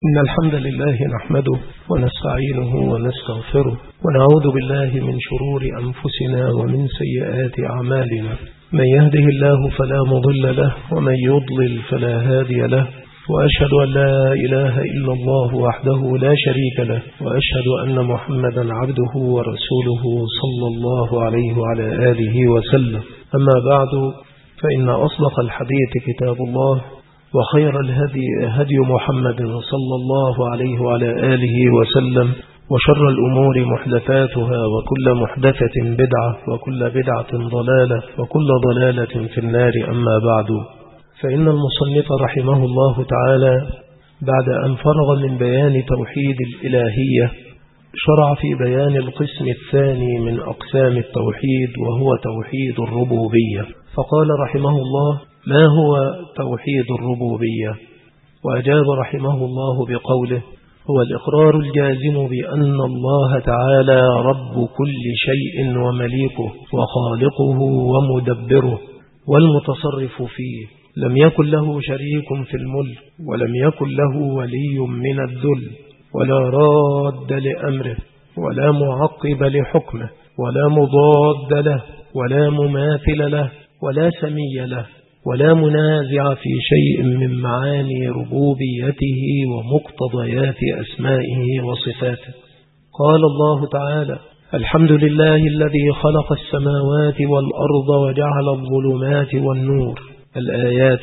إن الحمد لله نحمده ونستعينه ونستغفره ونعوذ بالله من شرور أنفسنا ومن سيئات أعمالنا. من يهده الله فلا مضل له ومن يضلل فلا هادي له، وأشهد أن لا إله إلا الله وحده لا شريك له، وأشهد أن محمدا عبده ورسوله صلى الله عليه وعلى آله وسلم. أما بعد، فإن أصدق الحديث كتاب الله، وخير الهدي هدي محمد صلى الله عليه وعلى آله وسلم، وشر الأمور محدثاتها، وكل محدثة بدعة، وكل بدعة ضلالة، وكل ضلالة في النار. أما بعد، فإن المصنف رحمه الله تعالى بعد أن فرغ من بيان توحيد الإلهية شرع في بيان القسم الثاني من أقسام التوحيد، وهو توحيد الربوبية. فقال رحمه الله: ما هو توحيد الربوبية؟ وأجاب رحمه الله بقوله: هو الإقرار الجازم بأن الله تعالى رب كل شيء ومليكه وخالقه ومدبره والمتصرف فيه، لم يكن له شريك في الملك، ولم يكن له ولي من الذل، ولا راد لأمره، ولا معقب لحكمه، ولا مضاد له، ولا مماثل له، ولا سمي له، ولا منازع في شيء من معاني ربوبيته ومقتضيات أسمائه وصفاته. قال الله تعالى: الحمد لله الذي خلق السماوات والأرض وجعل الظلمات والنور. الآيات،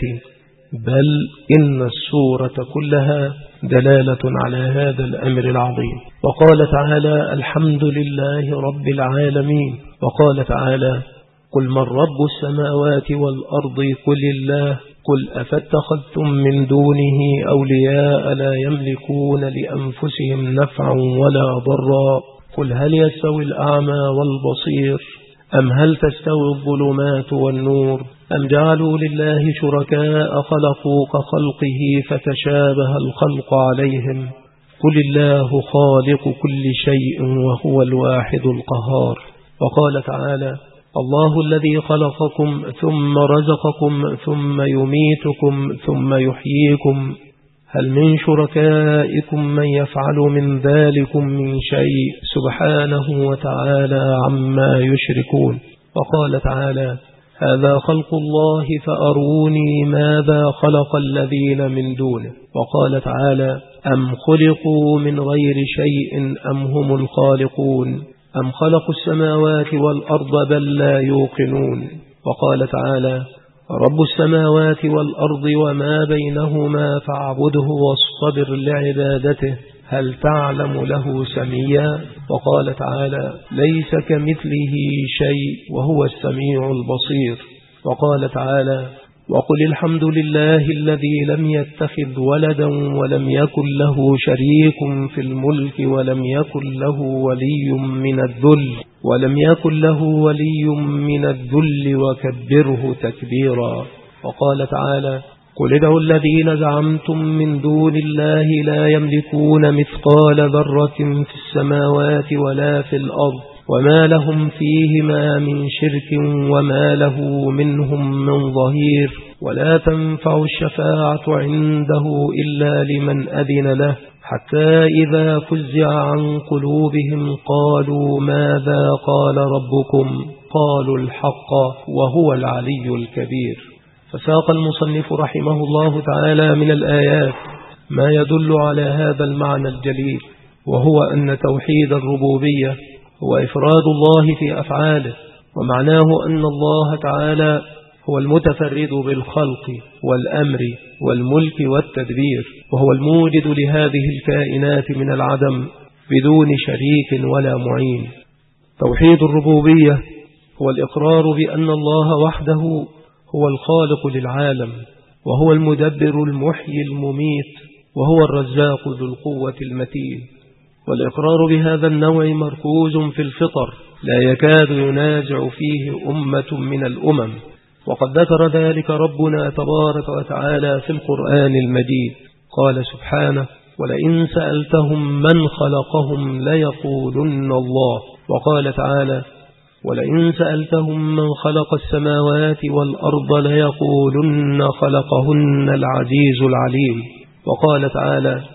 بل إن السورة كلها دلالة على هذا الأمر العظيم. وقال تعالى: الحمد لله رب العالمين. وقال تعالى: قل من رب السماوات والأرض قل الله، قل أفاتخذتم من دونه أولياء لا يملكون لأنفسهم نفعا ولا ضرا، قل هل يستوي الأعمى والبصير أم هل تستوي الظلمات والنور أم جعلوا لله شركاء خلقوا كخلقه فتشابه الخلق عليهم، قل الله خالق كل شيء وهو الواحد القهار. وقال تعالى: الله الذي خلقكم ثم رزقكم ثم يميتكم ثم يحييكم، هل من شركائكم من يفعل من ذلكم من شيء سبحانه وتعالى عما يشركون. وقال تعالى: هذا خلق الله فأروني ماذا خلق الذين من دونه. وقال تعالى: أم خلقوا من غير شيء أم هم الخالقون أم خلقوا السماوات والأرض بل لا يوقنون. وقال تعالى: رب السماوات والأرض وما بينهما فاعبده واصطبر لعبادته هل تعلم له سميا. وقال تعالى: ليس كمثله شيء وهو السميع البصير. وقال تعالى: وقل الحمد لله الذي لم يتخذ ولدا ولم يكن له شريك في الملك ولم يكن له ولي من الذل وكبره تكبيرا. وقال تعالى: قل ادعوا الذين زعمتم من دون الله لا يملكون مثقال ذرة في السماوات ولا في الأرض وما لهم فيهما من شرك وما له منهم من ظهير، ولا تنفع الشفاعة عنده إلا لمن أذن له، حتى إذا فزع عن قلوبهم قالوا ماذا قال ربكم، قالوا الحق وهو العلي الكبير. فساق المصنف رحمه الله تعالى من الآيات ما يدل على هذا المعنى الجليل، وهو أن توحيد الربوبية هو إفراد الله في أفعاله، ومعناه أن الله تعالى هو المتفرد بالخلق والأمر والملك والتدبير، وهو الموجد لهذه الكائنات من العدم بدون شريك ولا معين. توحيد الربوبية هو الإقرار بأن الله وحده هو الخالق للعالم، وهو المدبر المحيي المميت، وهو الرزاق ذو القوة المتين. والإقرار بهذا النوع مركوز في الفطر لا يكاد ينازع فيه أمة من الأمم، وقد ذكر ذلك ربنا تبارك وتعالى في القرآن المجيد. قال سبحانه: ولئن سألتهم من خلقهم ليقولن الله. وقال تعالى: ولئن سألتهم من خلق السماوات والأرض ليقولن خلقهن العزيز العليم. وقال تعالى: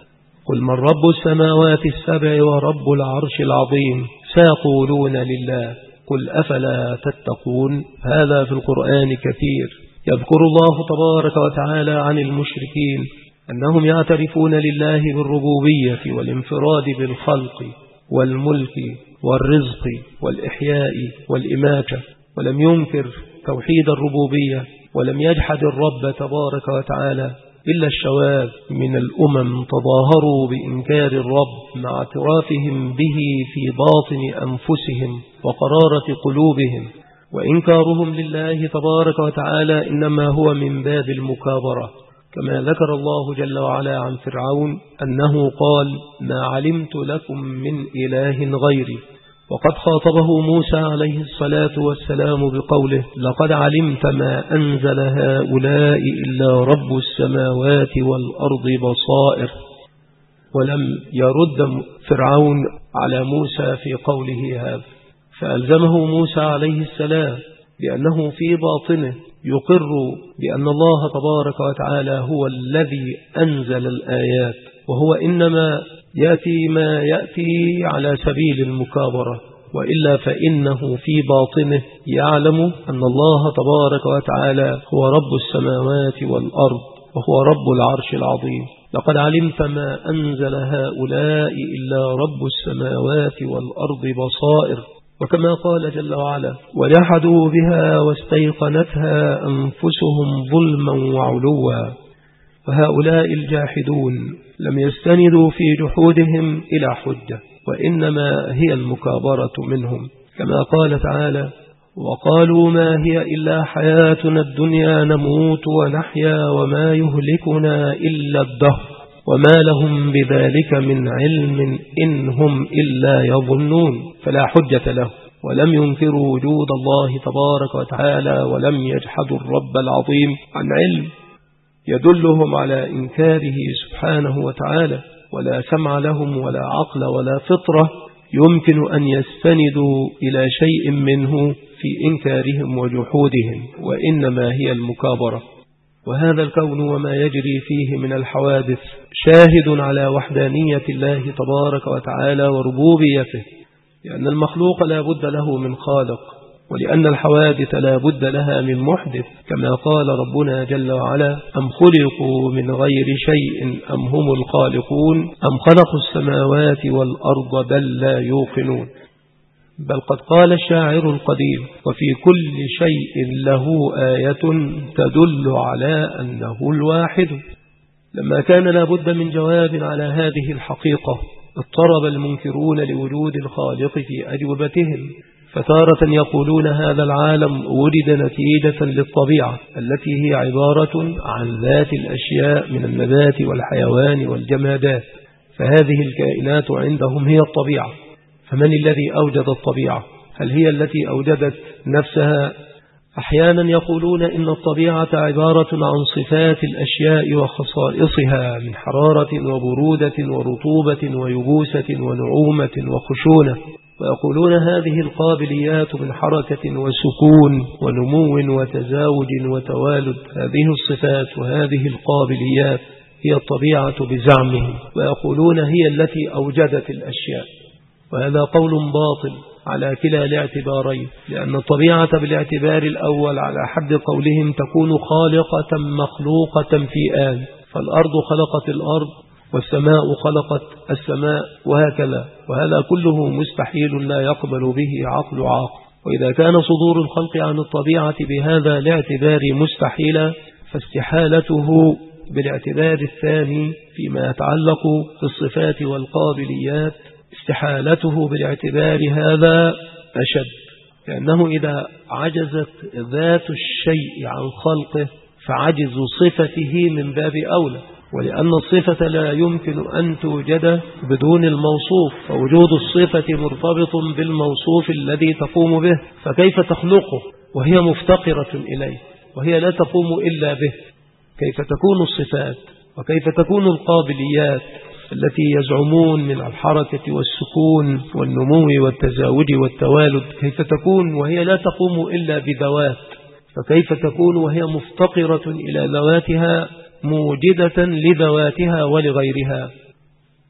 قل من رب السماوات السبع ورب العرش العظيم سيقولون لله قل أفلا تتقون. هذا في القرآن كثير. يذكر الله تبارك وتعالى عن المشركين أنهم يعترفون لله بالربوبية والانفراد بالخلق والملك والرزق والإحياء والإماتة، ولم ينكر توحيد الربوبية ولم يجحد الرب تبارك وتعالى إلا الشواذ من الأمم تظاهروا بإنكار الرب مع اعترافهم به في باطن أنفسهم وقرارة قلوبهم. وإنكارهم لله تبارك وتعالى إنما هو من باب المكابرة، كما ذكر الله جل وعلا عن فرعون أنه قال ما علمت لكم من إله غيري. وقد خاطبه موسى عليه الصلاة والسلام بقوله لقد علمت ما أنزل هؤلاء إلا رب السماوات والأرض بصائر. ولم يرد فرعون على موسى في قوله هذا، فألزمه موسى عليه السلام بأنه في باطنه يقر بأن الله تبارك وتعالى هو الذي أنزل الآيات، وهو إنما يأتي ما يأتي على سبيل المكابرة، وإلا فإنه في باطنه يعلم أن الله تبارك وتعالى هو رب السماوات والأرض وهو رب العرش العظيم. لقد علمت ما أنزل هؤلاء إلا رب السماوات والأرض بصائر. وكما قال جل وعلا وجحدوا بها واستيقنتها أنفسهم ظلما وعلوا. وهؤلاء الجاحدون لم يستندوا في جحودهم إلى حجة، وإنما هي المكابرة منهم، كما قال تعالى وقالوا ما هي إلا حياتنا الدنيا نموت ونحيا وما يهلكنا إلا الدهر وما لهم بذلك من علم إن هم إلا يظنون. فلا حجة له، ولم ينكروا وجود الله تبارك وتعالى ولم يجحدوا الرب العظيم عن علم يدلهم على إنكاره سبحانه وتعالى، ولا سمع لهم ولا عقل ولا فطرة يمكن أن يستندوا إلى شيء منه في إنكارهم وجحودهم، وإنما هي المكابرة. وهذا الكون وما يجري فيه من الحوادث شاهد على وحدانية الله تبارك وتعالى وربوبيته، لأن المخلوق لا بد له من خالق، ولأن الحوادث لا بد لها من محدث، كما قال ربنا جل وعلا أم خلقوا من غير شيء أم هم الخالقون أم خلقوا السماوات والأرض بل لا يوقنون. بل قد قال الشاعر القديم وفي كل شيء له آية تدل على أنه الواحد. لما كان لا بد من جواب على هذه الحقيقة اضطرب المنكرون لوجود الخالق في أجوبتهم، فتارة يقولون هذا العالم وجد نتيجة للطبيعة التي هي عبارة عن ذات الأشياء من النبات والحيوان والجمادات، فهذه الكائنات عندهم هي الطبيعة. فمن الذي أوجد الطبيعة؟ هل هي التي أوجدت نفسها؟ أحيانا يقولون إن الطبيعة عبارة عن صفات الأشياء وخصائصها من حرارة وبرودة ورطوبة ويبوسة ونعومة وخشونة، ويقولون هذه القابليات من حركة وسكون ونمو وتزاوج وتوالد. هذه الصفات وهذه القابليات هي الطبيعة بزعمهم، ويقولون هي التي أوجدت الأشياء، وهذا قول باطل على كلا الاعتبارين، لأن الطبيعة بالاعتبار الأول على حد قولهم تكون خالقة مخلوقة في آن، فالأرض خلقت الأرض والسماء خلقت السماء وهكذا، وهذا كله مستحيل لا يقبل به عقل عاقل. وإذا كان صدور الخلق عن الطبيعة بهذا الاعتبار مستحيلا، فاستحالته بالاعتبار الثاني فيما يتعلق بالصفات والقابليات استحالته بالاعتبار هذا أشد، لأنه إذا عجزت ذات الشيء عن خلقه فعجز صفته من باب أولى، ولأن الصفة لا يمكن أن توجد بدون الموصوف، فوجود الصفة مرتبط بالموصوف الذي تقوم به، فكيف تخلقه وهي مفتقرة إليه وهي لا تقوم إلا به؟ كيف تكون الصفات وكيف تكون القابليات التي يزعمون من الحركة والسكون والنمو والتزاوج والتوالد، كيف تكون وهي لا تقوم إلا بذوات؟ فكيف تكون وهي مفتقرة إلى ذواتها موجدة لذواتها ولغيرها؟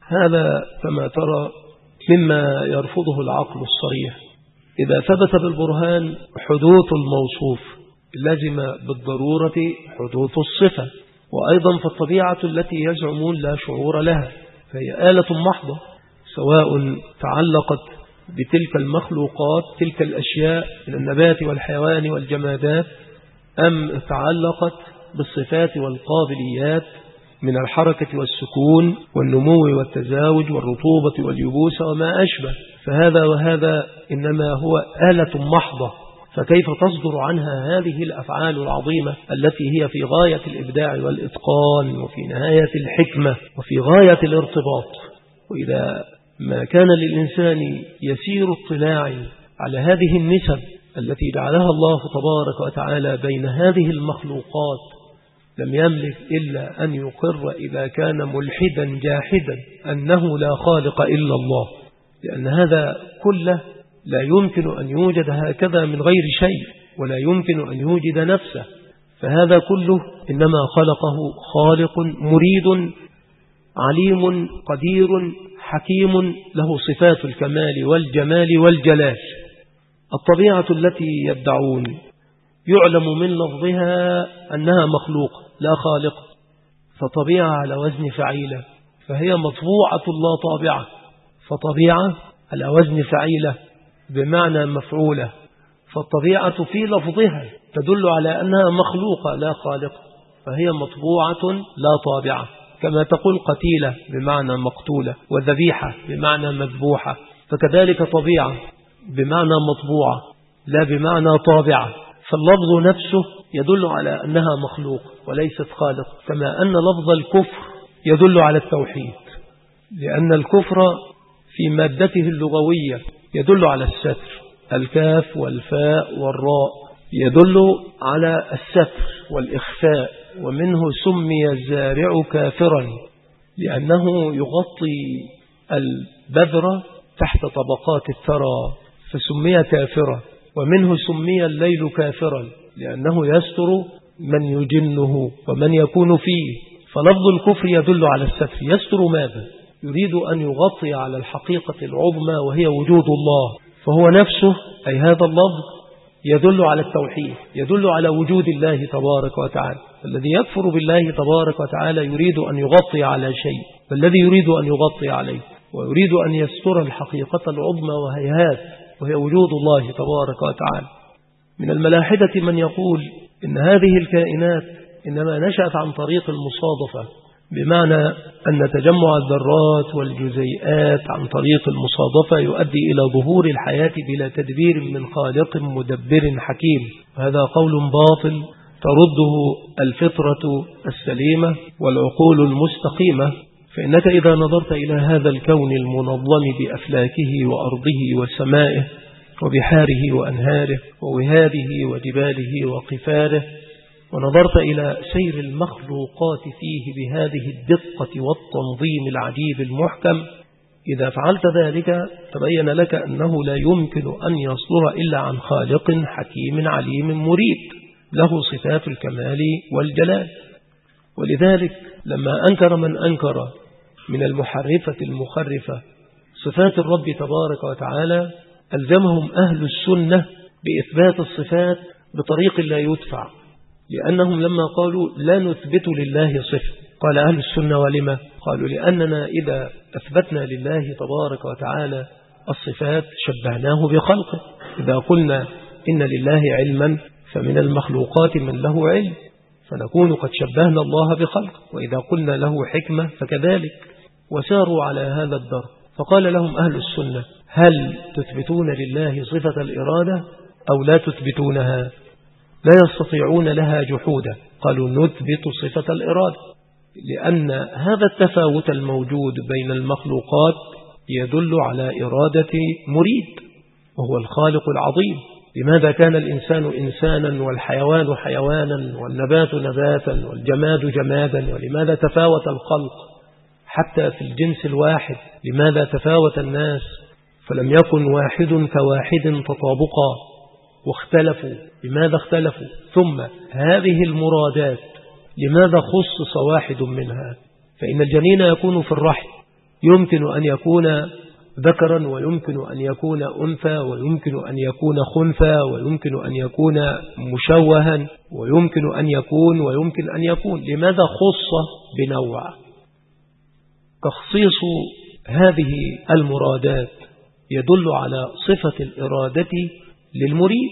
هذا كما ترى مما يرفضه العقل الصريح. إذا ثبت بالبرهان حدوث الموصوف لزم بالضرورة حدوث الصفة، وأيضا فالطبيعة التي يزعمون لا شعور لها فهي آلة محضة، سواء تعلقت بتلك المخلوقات تلك الأشياء من النبات والحيوان والجمادات، أم تعلقت بالصفات والقابليات من الحركة والسكون والنمو والتزاوج والرطوبة واليبوس وما أشبه. فهذا وهذا إنما هو آلة محضة، فكيف تصدر عنها هذه الأفعال العظيمة التي هي في غاية الإبداع والإتقان وفي نهاية الحكمة وفي غاية الارتباط. وإذا ما كان للإنسان يسير اطلاع على هذه النسب التي جعلها الله تبارك وتعالى بين هذه المخلوقات لم يملك إلا أن يقر إذا كان ملحدا جاحدا أنه لا خالق إلا الله، لأن هذا كله لا يمكن أن يوجد هكذا من غير شيء، ولا يمكن أن يوجد نفسه، فهذا كله إنما خلقه خالق مريد عليم قدير حكيم له صفات الكمال والجمال والجلال. الطبيعة التي يدعون يعلم من لفظها أنها مخلوقة لا خالق، فطبيعة على وزن فعيلة فهي مطبوعة لا طابعة، فطبيعة على وزن فعيلة بمعنى مفعولة، فالطبيعة في لفظها تدل على أنها مخلوقة لا خالقة، فهي مطبوعة لا طابعة، كما تقول قتيلة بمعنى مقتولة وذبيحة بمعنى مذبوحة، فكذلك طبيعة بمعنى مطبوعة لا بمعنى طابعة. فاللفظ نفسه يدل على أنها مخلوق وليست خالق، كما أن لفظ الكفر يدل على التوحيد، لأن الكفر في مادته اللغوية يدل على الستر، الكاف والفاء والراء يدل على الستر والإخفاء، ومنه سمي الزارع كافرا لأنه يغطي البذرة تحت طبقات الثرى فسمي كافرا، ومنه سمي الليل كافرا لأنه يستر من يجنه ومن يكون فيه. فلفظ الكفر يدل على الستر، يستر ماذا؟ يريد أن يغطي على الحقيقة العظمى وهي وجود الله، فهو نفسه أي هذا اللفظ يدل على التوحيد، يدل على وجود الله تبارك وتعالى. الذي يكفر بالله تبارك وتعالى يريد أن يغطي على شيء، فالذي يريد أن يغطي عليه ويريد أن يستر الحقيقة العظمى وهي وجود الله تبارك وتعالى. من الملاحدة من يقول إن هذه الكائنات إنما نشأت عن طريق المصادفة، بمعنى أن تجمع الذرات والجزيئات عن طريق المصادفة يؤدي إلى ظهور الحياة بلا تدبير من خالق مدبر حكيم، وهذا قول باطل ترده الفطرة السليمة والعقول المستقيمة. فإنك إذا نظرت إلى هذا الكون المنظم بأفلاكه وأرضه وسمائه وبحاره وأنهاره ووهاده وجباله وقفاره، ونظرت إلى سير المخلوقات فيه بهذه الدقة والتنظيم العجيب المحكم، إذا فعلت ذلك تبين لك أنه لا يمكن أن يصدر إلا عن خالق حكيم عليم مريد له صفات الكمال والجلال. ولذلك لما أنكر من أنكر من المحرفة المخرفة صفات الرب تبارك وتعالى ألزمهم أهل السنة بإثبات الصفات بطريق لا يدفع، لأنهم لما قالوا لا نثبت لله صفة قال أهل السنة ولما؟ قالوا لأننا إذا أثبتنا لله تبارك وتعالى الصفات شبهناه بخلقه، إذا قلنا إن لله علما فمن المخلوقات من له علم فنكون قد شبهنا الله بخلقه، وإذا قلنا له حكمة فكذلك، وساروا على هذا الدرب. فقال لهم أهل السنة هل تثبتون لله صفة الإرادة أو لا تثبتونها؟ لا يستطيعون لها جحودا، قالوا نثبت صفة الإرادة، لأن هذا التفاوت الموجود بين المخلوقات يدل على إرادة مريد وهو الخالق العظيم. لماذا كان الإنسان إنسانا والحيوان حيوانا والنبات نباتا والجماد جمادا؟ ولماذا تفاوت الخلق حتى في الجنس الواحد؟ لماذا تفاوت الناس فلم يكن واحد كواحد تطابقا واختلفوا؟ لماذا اختلفوا؟ ثم هذه المرادات لماذا خصص واحد منها؟ فإن الجنين يكون في الرحم يمكن أن يكون ذكرا ويمكن أن يكون أنثى ويمكن أن يكون خنثى ويمكن أن يكون مشوها ويمكن أن يكون لماذا خص بنوع؟ تخصيص هذه المرادات يدل على صفة الإرادة للمريد،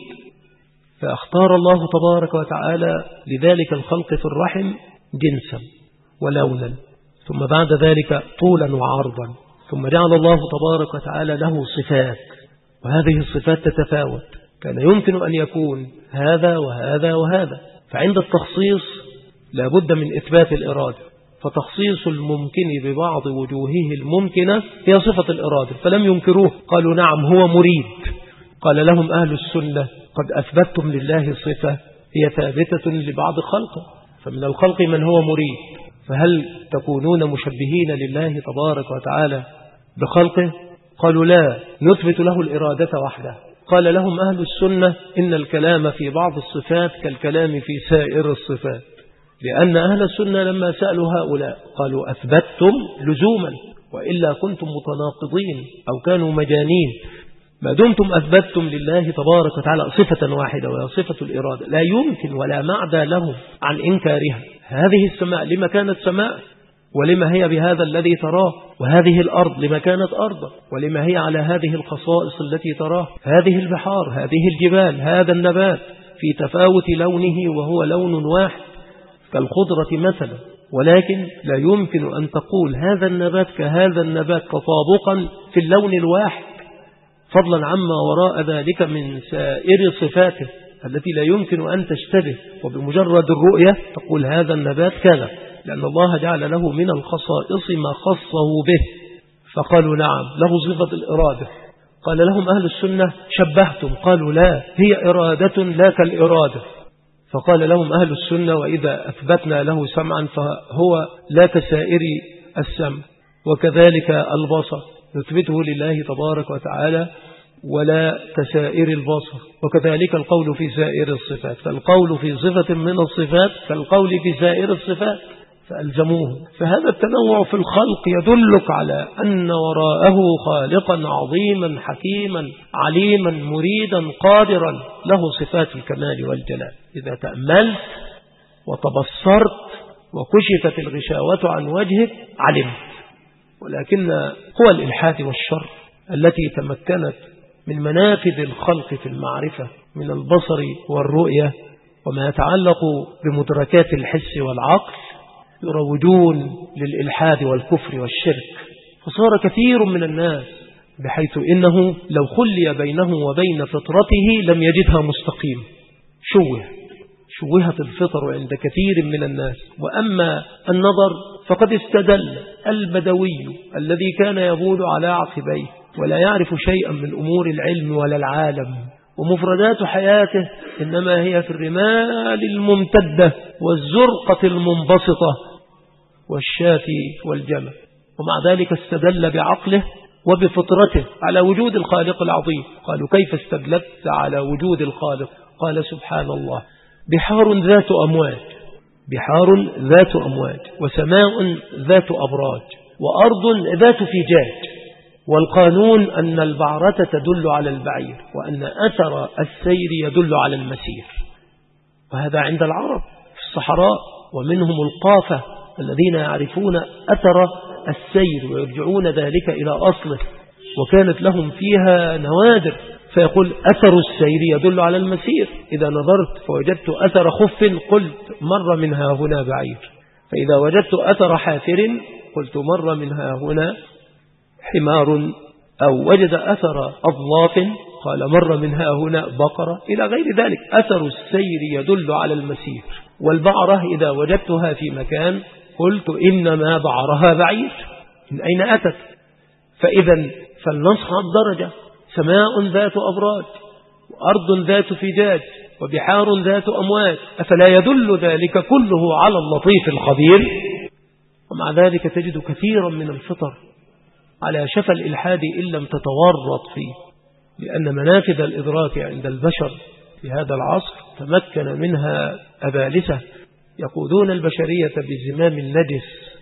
فاختار الله تبارك وتعالى لذلك الخلق في الرحم جنسا ولونا، ثم بعد ذلك طولا وعرضا، ثم جعل الله تبارك وتعالى له صفات، وهذه الصفات تتفاوت، كان يمكن أن يكون هذا وهذا وهذا، فعند التخصيص لابد من إثبات الإرادة، فتخصيص الممكن ببعض وجوهه الممكنة هي صفة الإرادة، فلم ينكروه، قالوا نعم هو مريد. قال لهم أهل السنة قد أثبتتم لله صفة هي ثابتة لبعض خلقه، فمن الخلق من هو مريد، فهل تكونون مشبهين لله تبارك وتعالى بخلقه؟ قالوا لا، نثبت له الإرادة وحده. قال لهم أهل السنة إن الكلام في بعض الصفات كالكلام في سائر الصفات، لأن أهل السنة لما سألوا هؤلاء قالوا أثبتتم لزوما، وإلا كنتم متناقضين أو كانوا مجانين، ما دمتم أثبتتم لله تبارك وتعالى صفة واحدة وهي صفة الإرادة لا يمكن ولا معدى له عن إنكارها. هذه السماء لما كانت سماء ولما هي بهذا الذي تراه، وهذه الأرض لما كانت أرضا ولما هي على هذه الخصائص التي تراه، هذه البحار، هذه الجبال، هذا النبات في تفاوت لونه وهو لون واحد كالخضرة مثلا، ولكن لا يمكن أن تقول هذا النبات كهذا النبات تطابقا في اللون الواحد، فضلا عما وراء ذلك من سائر صفاته التي لا يمكن أن تشتبه، وبمجرد الرؤية تقول هذا النبات كذا، لأن الله جعل له من الخصائص ما خصه به. فقالوا نعم له صفة الإرادة. قال لهم أهل السنة شبهتم، قالوا لا، هي إرادة لا كالإرادة. فقال لهم أهل السنة وإذا أثبتنا له سمعا فهو لا كسائر السمع، وكذلك البصر نثبته لله تبارك وتعالى ولا كسائر البصر، وكذلك القول في سائر الصفات، فالقول في صفة من الصفات كالقول في سائر الصفات، فألزموه. فهذا التنوع في الخلق يدلك على أن وراءه خالقا عظيما حكيما عليما مريدا قادرا له صفات الكمال والجلال. إذا تأملت وتبصرت وكشفت الغشاوة عن وجهك علمت. ولكن قوى الإلحاد والشر التي تمكنت من منافذ الخلق في المعرفة من البصر والرؤية وما يتعلق بمدركات الحس والعقل يروجون للإلحاد والكفر والشرك، فصار كثير من الناس بحيث إنه لو خلي بينه وبين فطرته لم يجدها مستقيم، شوهت الفطر عند كثير من الناس. وأما النظر فقد استدل البدوي الذي كان يبول على عقبيه ولا يعرف شيئا من أمور العلم ولا العالم، ومفردات حياته إنما هي في الرمال الممتدة والزرقة المنبسطة والشاة والجمل، ومع ذلك استدل بعقله وبفطرته على وجود الخالق العظيم. قالوا كيف استدلت على وجود الخالق؟ قال سبحان الله بحار ذات أمواج وسماء ذات أبراج وأرض ذات فجاج، والقانون أن البعرة تدل على البعير وأن أثر السير يدل على المسير، وهذا عند العرب في الصحراء، ومنهم القافة الذين يعرفون أثر السير ويرجعون ذلك إلى أصله، وكانت لهم فيها نوادر، فيقول أثر السير يدل على المسير، إذا نظرت فوجدت أثر خف قلت مر منها هنا بعير، فإذا وجدت أثر حافر قلت مر منها هنا حمار، أو وجد أثر أضلاف قال مر منها هنا بقرة، إلى غير ذلك. أثر السير يدل على المسير. والبعرة إذا وجدتها في مكان قلت إنما بعرها بعير، من أين أتت؟ فإذا فلنصعد درجة، سماء ذات أبراج وأرض ذات فجاج وبحار ذات أمواج، أفلا يدل ذلك كله على اللطيف الخبير؟ ومع ذلك تجد كثيرا من الفطر على شفا الإلحاد إن لم تتورط فيه، لأن منافذ الإدراك عند البشر في هذا العصر تمكن منها أبالسة يقودون البشرية بزمام النجس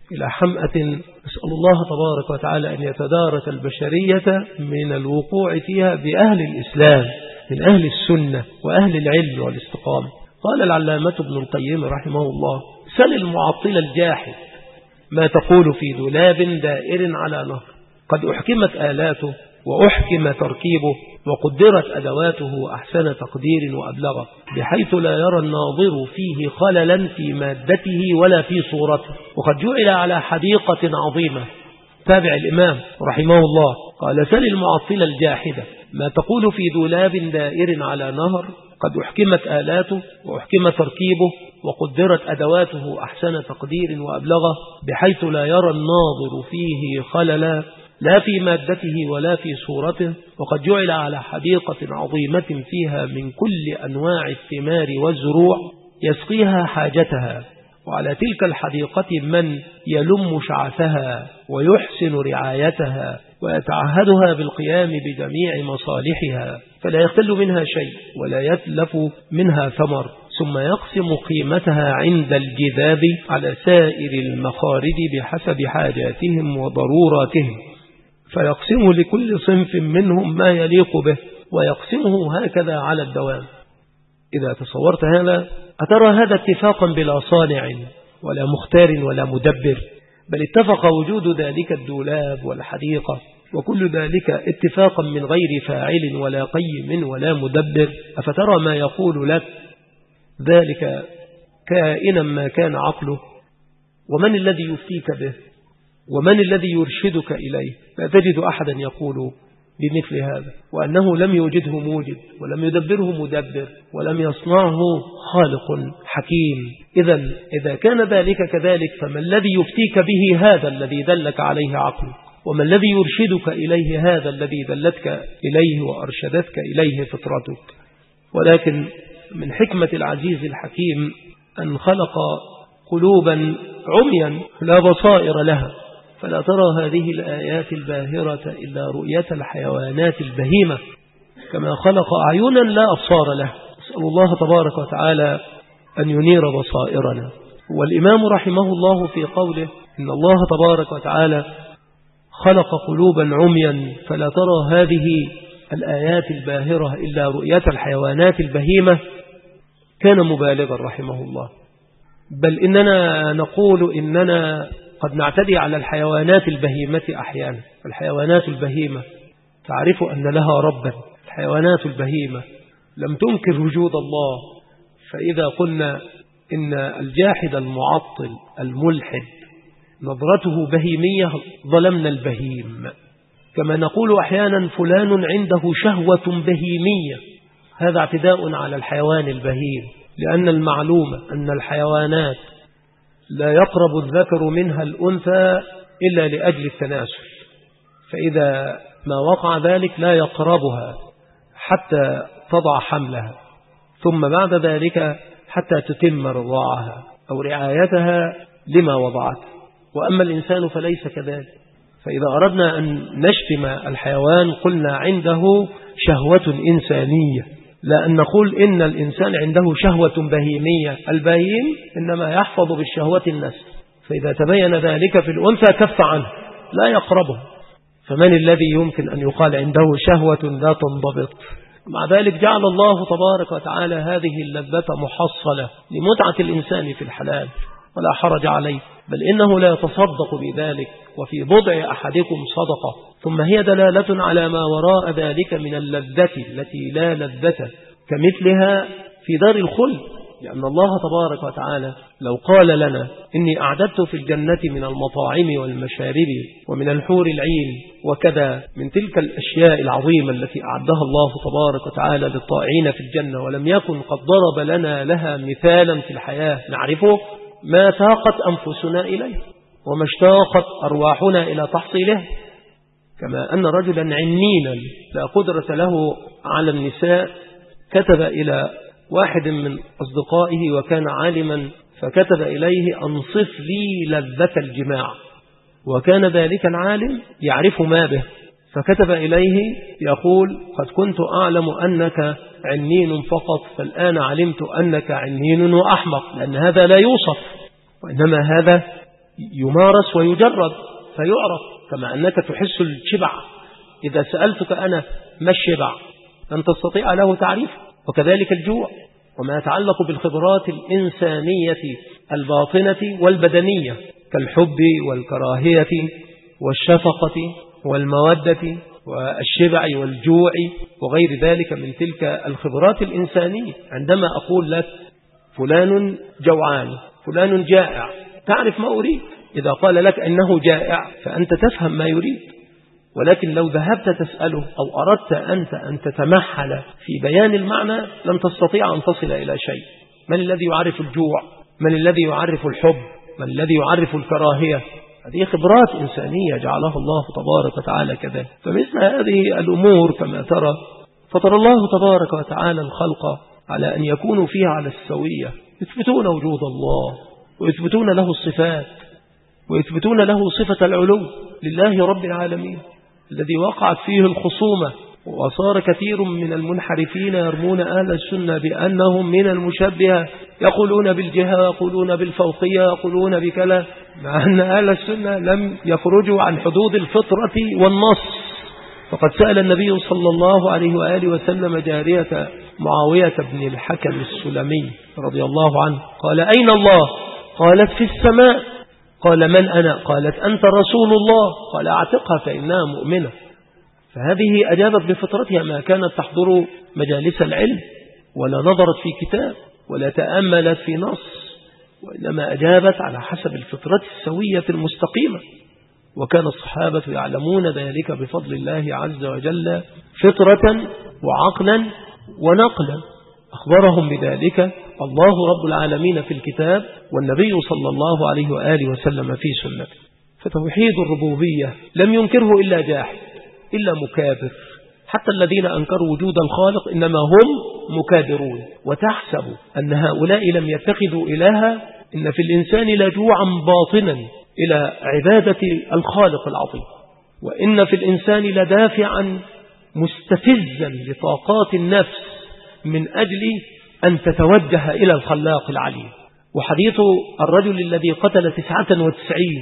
إلى حمأة نسأل الله تبارك وتعالى أن يتدارك البشرية من الوقوع فيها بأهل الإسلام، من أهل السنة وأهل العلم والاستقامة. قال العلامة ابن القيم رحمه الله: سل المعطل الجاحد ما تقول في دولاب دائر على نهر قد أحكمت آلاته وأحكم تركيبه وقدرت أدواته أحسن تقدير وأبلغه، بحيث لا يرى الناظر فيه خللا في مادته ولا في صورته، وقد جعل على حديقة عظيمة. تابع الإمام رحمه الله قال: سل المعطل الجاحدة ما تقول في دولاب دائر على نهر قد أحكمت آلاته وأحكم تركيبه وقدرت أدواته أحسن تقدير وأبلغه، بحيث لا يرى الناظر فيه خللا لا في مادته ولا في صورته، وقد جعل على حديقة عظيمة فيها من كل أنواع الثمار والزروع يسقيها حاجتها، وعلى تلك الحديقة من يلم شعثها ويحسن رعايتها ويتعهدها بالقيام بجميع مصالحها، فلا يختل منها شيء ولا يتلف منها ثمر، ثم يقسم قيمتها عند الجذاب على سائر المخارج بحسب حاجاتهم وضروراتهم، فيقسم لكل صنف منهم ما يليق به، ويقسمه هكذا على الدوام. إذا تصورت هذا أترى هذا اتفاقا بلا صانع ولا مختار ولا مدبر، بل اتفق وجود ذلك الدولاب والحديقة وكل ذلك اتفاقا من غير فاعل ولا قيم ولا مدبر. أفترى ما يقول لك ذلك كائنا ما كان عقله؟ ومن الذي يفتيك به؟ ومن الذي يرشدك إليه؟ لا تجد أحدا يقول بمثل هذا، وأنه لم يوجده موجد ولم يدبره مدبر ولم يصنعه خالق حكيم. إذا كان ذلك كذلك فما الذي يفتيك به هذا الذي دلك عليه عقلك؟ وما الذي يرشدك إليه هذا الذي دلتك إليه وأرشدتك إليه فطرتك؟ ولكن من حكمة العزيز الحكيم أن خلق قلوبا عميا لا بصائر لها، فلا ترى هذه الآيات الباهرة إلا رؤية الحيوانات البهيمة، كما خلق أعينا لا أبصار له. أسأل الله تبارك وتعالى أن ينير بصائرنا. والإمام رحمه الله في قوله إن الله تبارك وتعالى خلق قلوبا عميا فلا ترى هذه الآيات الباهرة إلا رؤية الحيوانات البهيمة، كان مبالغا رحمه الله، بل إننا نقول إننا قد نعتدي على الحيوانات البهيمة أحيانا. الحيوانات البهيمة تعرف أن لها ربا، الحيوانات البهيمة لم تنكر وجود الله، فإذا قلنا إن الجاحد المعطل الملحد نظرته بهيمية ظلمنا البهيم. كما نقول أحيانا فلان عنده شهوة بهيمية، هذا اعتداء على الحيوان البهيم، لأن المعلومة أن الحيوانات لا يقرب الذكر منها الأنثى إلا لأجل التناسل، فإذا ما وقع ذلك لا يقربها حتى تضع حملها، ثم بعد ذلك حتى تتم رضاعها أو رعايتها لما وضعت. وأما الإنسان فليس كذلك، فإذا أردنا أن نشتم الحيوان قلنا عنده شهوة إنسانية، لا أن نقول إن الإنسان عنده شهوة بهيمية. البهيم إنما يحفظ بالشهوة النسل، فإذا تبين ذلك في الأنثى كف عنه لا يقربه، فمن الذي يمكن أن يقال عنده شهوة لا تنضبط؟ مع ذلك جعل الله تبارك وتعالى هذه اللذة محصلة لمتعة الإنسان في الحلال ولا حرج عليه، بل إنه لا يتصدق بذلك، وفي بضع أحدكم صدقة، ثم هي دلالة على ما وراء ذلك من اللذة التي لا لذة كمثلها في دار الخلد. لأن الله تبارك وتعالى لو قال لنا إني أعددت في الجنة من المطاعم والمشارب ومن الحور العين وكذا من تلك الأشياء العظيمة التي أعدها الله تبارك وتعالى للطائعين في الجنة، ولم يكن قد ضرب لنا لها مثالا في الحياة نعرفه، ما ساقت أنفسنا إليه وما اشتاقت أرواحنا إلى تحصيله. كما أن رجلا عنينا لا قدرة له على النساء كتب إلى واحد من أصدقائه وكان عالما، فكتب إليه أنصف لي لذة الجماع، وكان ذلك العالم يعرف ما به، فكتب إليه يقول قد كنت أعلم أنك عنين فقط، فالآن علمت أنك عنين وأحمق، لأن هذا لا يوصف، وإنما هذا يمارس ويجرب فيعرف، كما أنك تحس الشبع. إذا سألتك أنا ما الشبع لن تستطيع له تعريف، وكذلك الجوع. وما يتعلق بالخبرات الإنسانية الباطنة والبدنية كالحب والكراهية والشفقة والمودة والشبع والجوع وغير ذلك من تلك الخبرات الإنسانية. عندما أقول لك فلان جوعان فلان جائع تعرف ما أريد. إذا قال لك إنه جائع فأنت تفهم ما يريد، ولكن لو ذهبت تسأله أو أردت أنت أن تتمحل في بيان المعنى لن تستطيع أن تصل إلى شيء. من الذي يعرف الجوع؟ من الذي يعرف الحب؟ من الذي يعرف الكراهية؟ هذه خبرات إنسانية جعلها الله تبارك وتعالى كذلك. فمثل هذه الأمور كما ترى فطر الله تبارك وتعالى الخلق على أن يكونوا فيها على السوية، يثبتون وجود الله ويثبتون له الصفات ويثبتون له صفة العلو لله رب العالمين الذي وقعت فيه الخصومة. وصار كثير من المنحرفين يرمون أهل السنة بأنهم من المشبهة، يقولون بالجهة يقولون بالفوقية يقولون بكلا، مع أن أهل السنة لم يخرجوا عن حدود الفطرة والنص. فقد سأل النبي صلى الله عليه وآله وسلم جارية معاوية بن الحكم السلمي رضي الله عنه قال أين الله؟ قالت في السماء. قال من أنا؟ قالت أنت رسول الله. قال اعتقها فإنها مؤمنة. فهذه أجابت بفطرتها، ما كانت تحضر مجالس العلم ولا نظرت في كتاب ولا تأملت في نص، وإنما أجابت على حسب الفطرة السوية المستقيمة. وكان الصحابة يعلمون ذلك بفضل الله عز وجل فطرة وعقلا ونقلا، أخبرهم بذلك الله رب العالمين في الكتاب والنبي صلى الله عليه وآله وسلم في سنته. فتوحيد الربوبية لم ينكره إلا جاحد إلا مكابر. حتى الذين أنكروا وجود الخالق إنما هم مكابرون. وتحسب أن هؤلاء لم يتخذوا إلها، إن في الإنسان لجوعا باطنا إلى عبادة الخالق العظيم، وإن في الإنسان لدافعا مستفزا لطاقات النفس من أجل أن تتوجه إلى الخلاق العليم. وحديث الرجل الذي قتل 99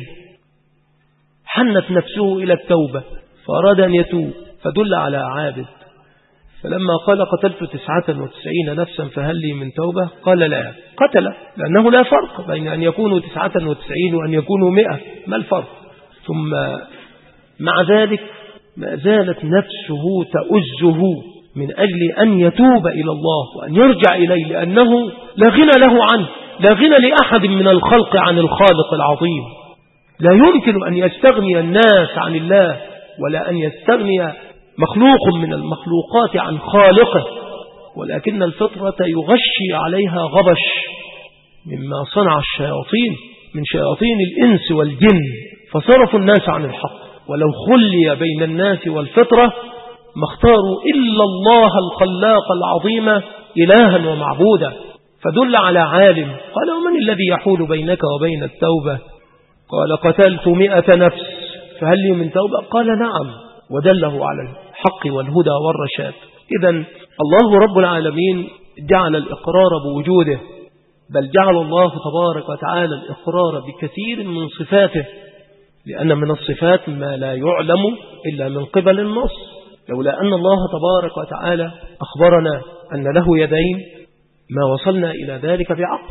حنت نفسه إلى التوبة فأراد أن يتوب فدل على عابد، فلما قال قتلت 99 نفسا فهل لي من توبة؟ قال لا، قتل، لأنه لا فرق بين أن يكونوا 99 وأن يكونوا 100، ما الفرق؟ ثم مع ذلك ما زالت نفسه تؤزه من أجل أن يتوب إلى الله وأن يرجع إليه، لأنه لا غنى له عنه، لا غنى لأحد من الخلق عن الخالق العظيم. لا يمكن أن يستغني الناس عن الله، ولا أن يستغني مخلوق من المخلوقات عن خالقه، ولكن الفطرة يغشي عليها غبش مما صنع الشياطين من شياطين الإنس والجن، فصرفوا الناس عن الحق. ولو خلي بين الناس والفطرة ما اختاروا إلا الله الخلاق العظيم إلها ومعبودا. فدل على عالم. قال ومن الذي يحول بينك وبين التوبة؟ قال قتلت 100 نفس فهل لي من توبة؟ قال نعم، ودله على الحق والهدى والرشاد. إذن الله رب العالمين جعل الإقرار بوجوده، بل جعل الله تبارك وتعالى الإقرار بكثير من صفاته، لأن من الصفات ما لا يعلم إلا من قبل النص. لولا أن الله تبارك وتعالى أخبرنا أن له يدين ما وصلنا إلى ذلك بعقل.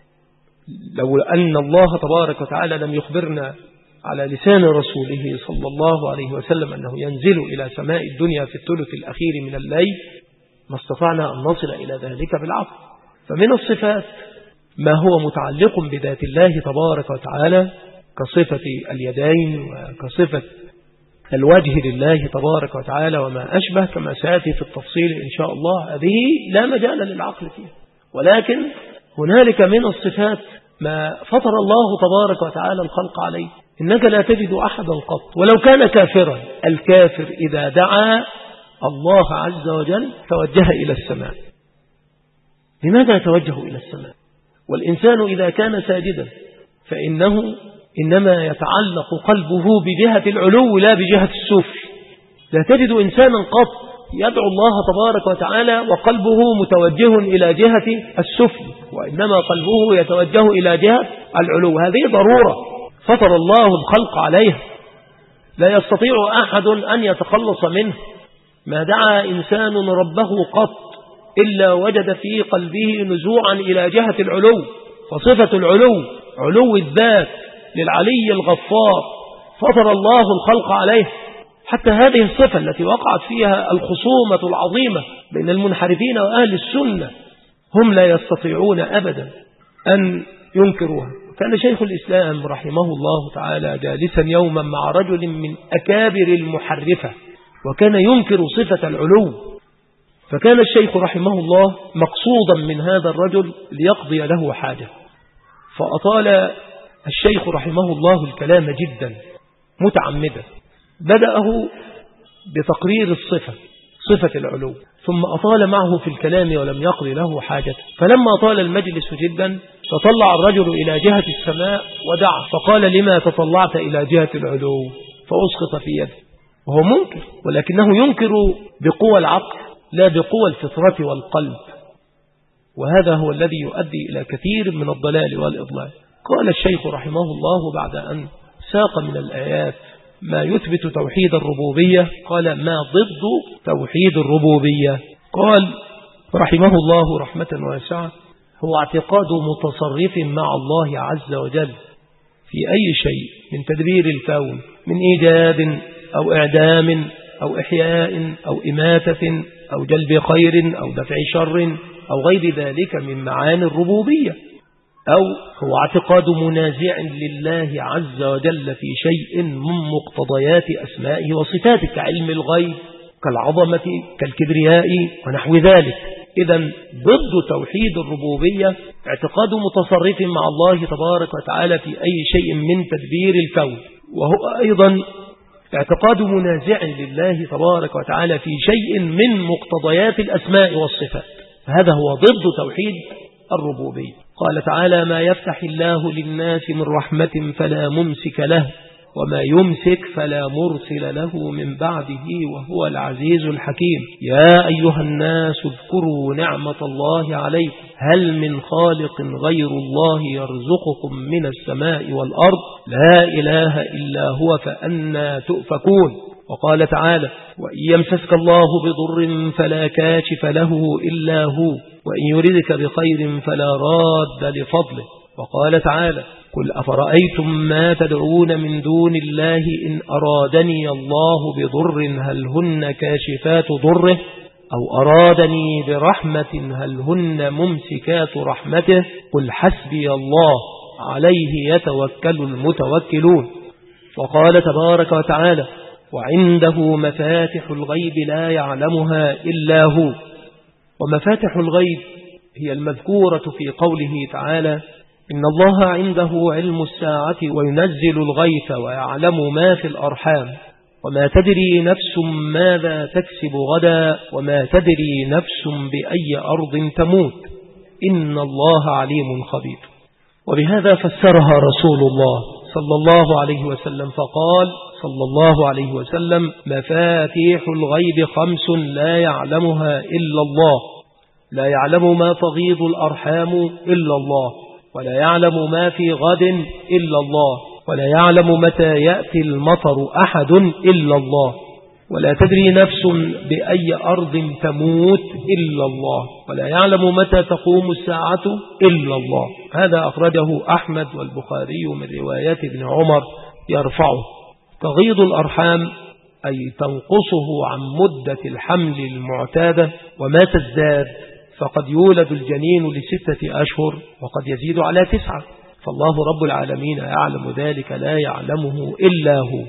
لولا أن الله تبارك وتعالى لم يخبرنا على لسان رسوله صلى الله عليه وسلم أنه ينزل إلى سماء الدنيا في الثلث الأخير من الليل ما استطعنا أن نصل إلى ذلك بالعقل. فمن الصفات ما هو متعلق بذات الله تبارك وتعالى كصفة اليدين وكصفة الوجه لله تبارك وتعالى وما أشبه، كما سيأتي في التفصيل إن شاء الله. هذه لا مجال للعقل فيها، ولكن هنالك من الصفات ما فطر الله تبارك وتعالى الخلق عليه. إنك لا تجد أحدا قط ولو كان كافرا، الكافر إذا دعا الله عز وجل توجه إلى السماء. لماذا يتوجه إلى السماء؟ والإنسان إذا كان ساجدا فإنه إنما يتعلق قلبه بجهة العلو لا بجهة السفل. لا تجد إنسانا قط يدعو الله تبارك وتعالى وقلبه متوجه إلى جهة السفل، وإنما قلبه يتوجه إلى جهة العلو. هذه ضرورة فطر الله الخلق عليها، لا يستطيع أحد أن يتخلص منه. ما دعا إنسان ربه قط إلا وجد في قلبه نزوعا إلى جهة العلو، فصفة العلو علو الذات للعلي الغفار، فطر الله الخلق عليه. حتى هذه الصفة التي وقعت فيها الخصومة العظيمة بين المنحرفين وأهل السنة هم لا يستطيعون أبدا أن ينكروها. كان شيخ الإسلام رحمه الله تعالى جالسا يوما مع رجل من أكابر المحرفة وكان ينكر صفة العلو، فكان الشيخ رحمه الله مقصودا من هذا الرجل ليقضي له حاجة، فأطال الشيخ رحمه الله الكلام جدا متعمدا، بدأه بتقرير صفة العلو، ثم أطال معه في الكلام ولم يقضي له حاجة. فلما طال المجلس جدا تطلع الرجل إلى جهة السماء ودعا فقال: لما تطلعت إلى جهة العلو؟ فأسقط في يده، وهو منكر، ولكنه ينكر بقوى العقل لا بقوى الفطرة والقلب، وهذا هو الذي يؤدي إلى كثير من الضلال والإضلال. قال الشيخ رحمه الله بعد أن ساق من الآيات ما يثبت توحيد الربوبية، قال: ما ضد توحيد الربوبية؟ قال رحمه الله رحمة واسعة: هو اعتقاد متصرف مع الله عز وجل في أي شيء من تدبير الكون، من إيجاد أو إعدام أو إحياء أو إماتة أو جلب خير أو دفع شر أو غير ذلك من معاني الربوبية. أو هو اعتقاد منازع لله عز وجل في شيء من مقتضيات أسمائه وصفاته كعلم الغيب كالعظمة كالكبرياء ونحو ذلك. إذن ضد توحيد الربوبية اعتقاد متصرف مع الله تبارك وتعالى في أي شيء من تدبير الكون، وهو أيضا اعتقاد منازع لله تبارك وتعالى في شيء من مقتضيات الأسماء والصفات، فهذا هو ضد توحيد الربوبية. قال تعالى: ما يفتح الله للناس من رحمة فلا ممسك له وما يمسك فلا مرسل له من بعده وهو العزيز الحكيم. يا أيها الناس اذكروا نعمة الله عليكم هل من خالق غير الله يرزقكم من السماء والأرض لا إله إلا هو فأنا تؤفكون. وقال تعالى: وإن يمسسك الله بضر فلا كاشف له إلا هو وإن يردك بخير فلا راد لفضله. وقال تعالى: قل أفرأيتم ما تدعون من دون الله إن أرادني الله بضر هل هن كاشفات ضره أو أرادني برحمة هل هن ممسكات رحمته قل حسبي الله عليه يتوكل المتوكلون. وقال تبارك وتعالى: وعنده مفاتح الغيب لا يعلمها إلا هو. ومفاتح الغيب هي المذكورة في قوله تعالى: إن الله عنده علم الساعة وينزل الغيث ويعلم ما في الأرحام وما تدري نفس ماذا تكسب غدا وما تدري نفس بأي أرض تموت إن الله عليم خبير. وبهذا فسرها رسول الله صلى الله عليه وسلم فقال صلى الله عليه وسلم: مفاتيح الغيب 5 لا يعلمها إلا الله، لا يعلم ما تغيض الأرحام إلا الله، ولا يعلم ما في غد إلا الله، ولا يعلم متى يأتي المطر أحد إلا الله، ولا تدري نفس بأي أرض تموت إلا الله، ولا يعلم متى تقوم الساعة إلا الله. هذا أخرجه أحمد والبخاري من روايات ابن عمر يرفعه. تغيض الأرحام أي تنقصه عن مدة الحمل المعتادة وما تزداد، فقد يولد الجنين ل6 أشهر وقد يزيد على 9، فالله رب العالمين يعلم ذلك لا يعلمه إلا هو.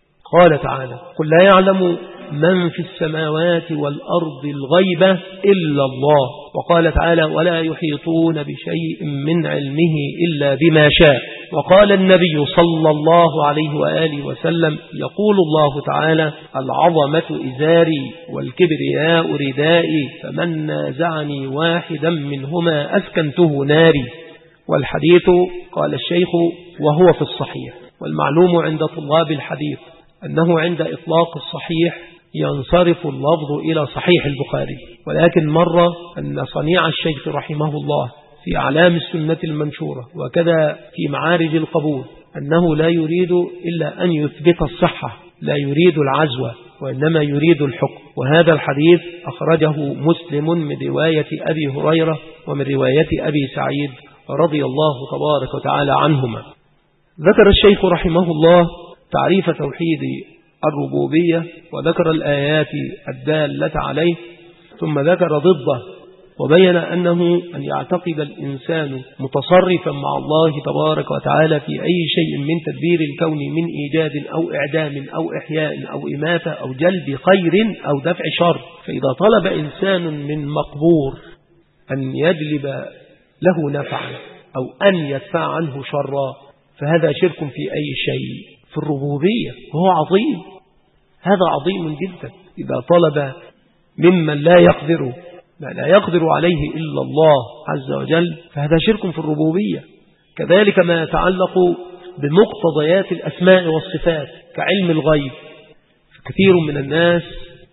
قال تعالى: قل لا يعلم من في السماوات والأرض الغيب إلا الله. وقال تعالى: ولا يحيطون بشيء من علمه إلا بما شاء. وقال النبي صلى الله عليه وآله وسلم: يقول الله تعالى: العظمة إزاري والكبرياء ردائي فمن نازعني واحدا منهما أسكنته ناري. والحديث قال الشيخ وهو في الصحيح. والمعلوم عند طلاب الحديث أنه عند إطلاق الصحيح ينصرف اللفظ إلى صحيح البخاري، ولكن مر أن صنيع الشيخ رحمه الله في أعلام السنة المنشورة وكذا في معارج القبول أنه لا يريد إلا أن يثبت الصحة، لا يريد العزوة، وإنما يريد الحكم. وهذا الحديث أخرجه مسلم من رواية أبي هريرة ومن رواية أبي سعيد رضي الله تبارك وتعالى عنهما. ذكر الشيخ رحمه الله تعريف توحيد الربوبية، وذكر الآيات الدالة عليه، ثم ذكر ضده، وبين أنه أن يعتقد الإنسان متصرفا مع الله تبارك وتعالى في أي شيء من تدبير الكون من إيجاد أو إعدام أو إحياء أو إماتة أو جلب خير أو دفع شر. فإذا طلب إنسان من مقبور أن يجلب له نفعا أو أن يدفع عنه شرا فهذا شرك في أي شيء في الربوبية، وهو عظيم، هذا عظيم جدا. إذا طلب ممن لا يقدر ما لا يقدر عليه إلا الله عز وجل فهذا شرك في الربوبية. كذلك ما يتعلق بمقتضيات الأسماء والصفات كعلم الغيب، كثير من الناس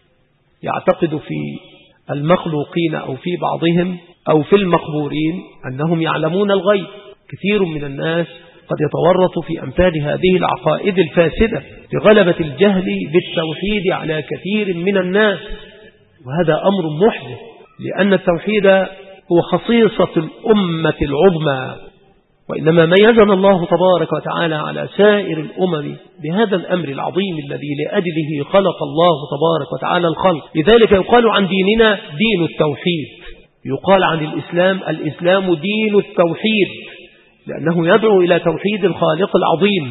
يعتقد في المخلوقين أو في بعضهم أو في المقبورين أنهم يعلمون الغيب. كثير من الناس قد يتورط في أمثال هذه العقائد الفاسدة بغلبة الجهل بالتوحيد على كثير من الناس، وهذا أمر محدث، لأن التوحيد هو خصيصة الأمة العظمى، وإنما ميزنا الله تبارك وتعالى على سائر الأمم بهذا الأمر العظيم الذي لأجله خلق الله تبارك وتعالى الخلق. لذلك يقال عن ديننا دين التوحيد، يقال عن الإسلام دين التوحيد، لأنه يدعو إلى توحيد الخالق العظيم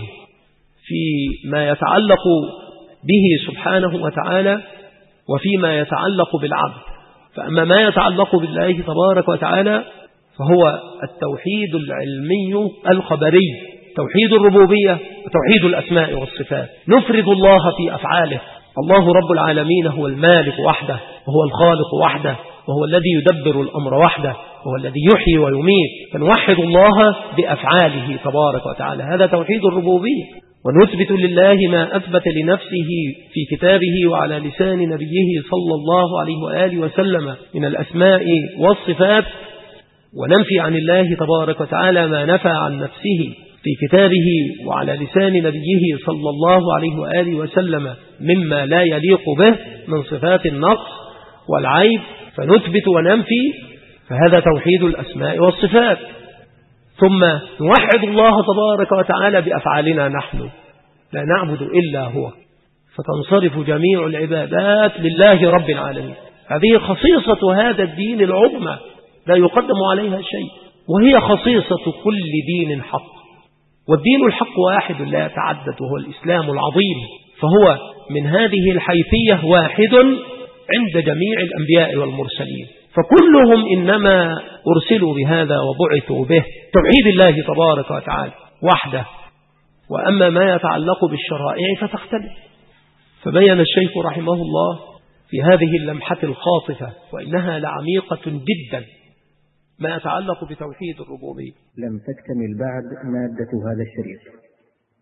فيما يتعلق به سبحانه وتعالى وفيما يتعلق بالعبد. فأما ما يتعلق بالله تبارك وتعالى فهو التوحيد العلمي الخبري، توحيد الربوبية وتوحيد الأسماء والصفات. نفرد الله في أفعاله، الله رب العالمين هو المالك وحده، وهو الخالق وحده، وهو الذي يدبر الأمر وحده، وهو الذي يحيي ويميت. فنوحد الله بأفعاله تبارك وتعالى، هذا توحيد الربوبية. ونثبت لله ما أثبت لنفسه في كتابه وعلى لسان نبيه صلى الله عليه وآله وسلم من الأسماء والصفات، وننفي عن الله تبارك وتعالى ما نفى عن نفسه في كتابه وعلى لسان نبيه صلى الله عليه وآله وسلم مما لا يليق به من صفات النقص والعيب، فنثبت وننفي، فهذا توحيد الأسماء والصفات. ثم نوحد الله تبارك وتعالى بأفعالنا نحن، لا نعبد إلا هو، فتنصرف جميع العبادات لله رب العالمين. هذه خصيصة هذا الدين العظمى لا يقدم عليها شيء، وهي خصيصة كل دين حق. والدين الحق واحد لا يتعدد، وهو الإسلام العظيم، فهو من هذه الحيثية واحد عند جميع الأنبياء والمرسلين، فكلهم إنما أرسلوا بهذا وبعثوا به، توحيد الله تبارك وتعالى وحده. وأما ما يتعلق بالشرائع فتختلف. فبين الشيخ رحمه الله في هذه اللمحة الخاطفة، وإنها لعميقة جدا، ما يتعلق بتوحيد الربوبية. لم تكتمل بعد مادة هذا الشريط،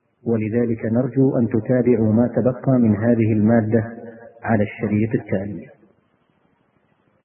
ولذلك نرجو أن تتابعوا ما تبقى من هذه المادة على الشريط التالي.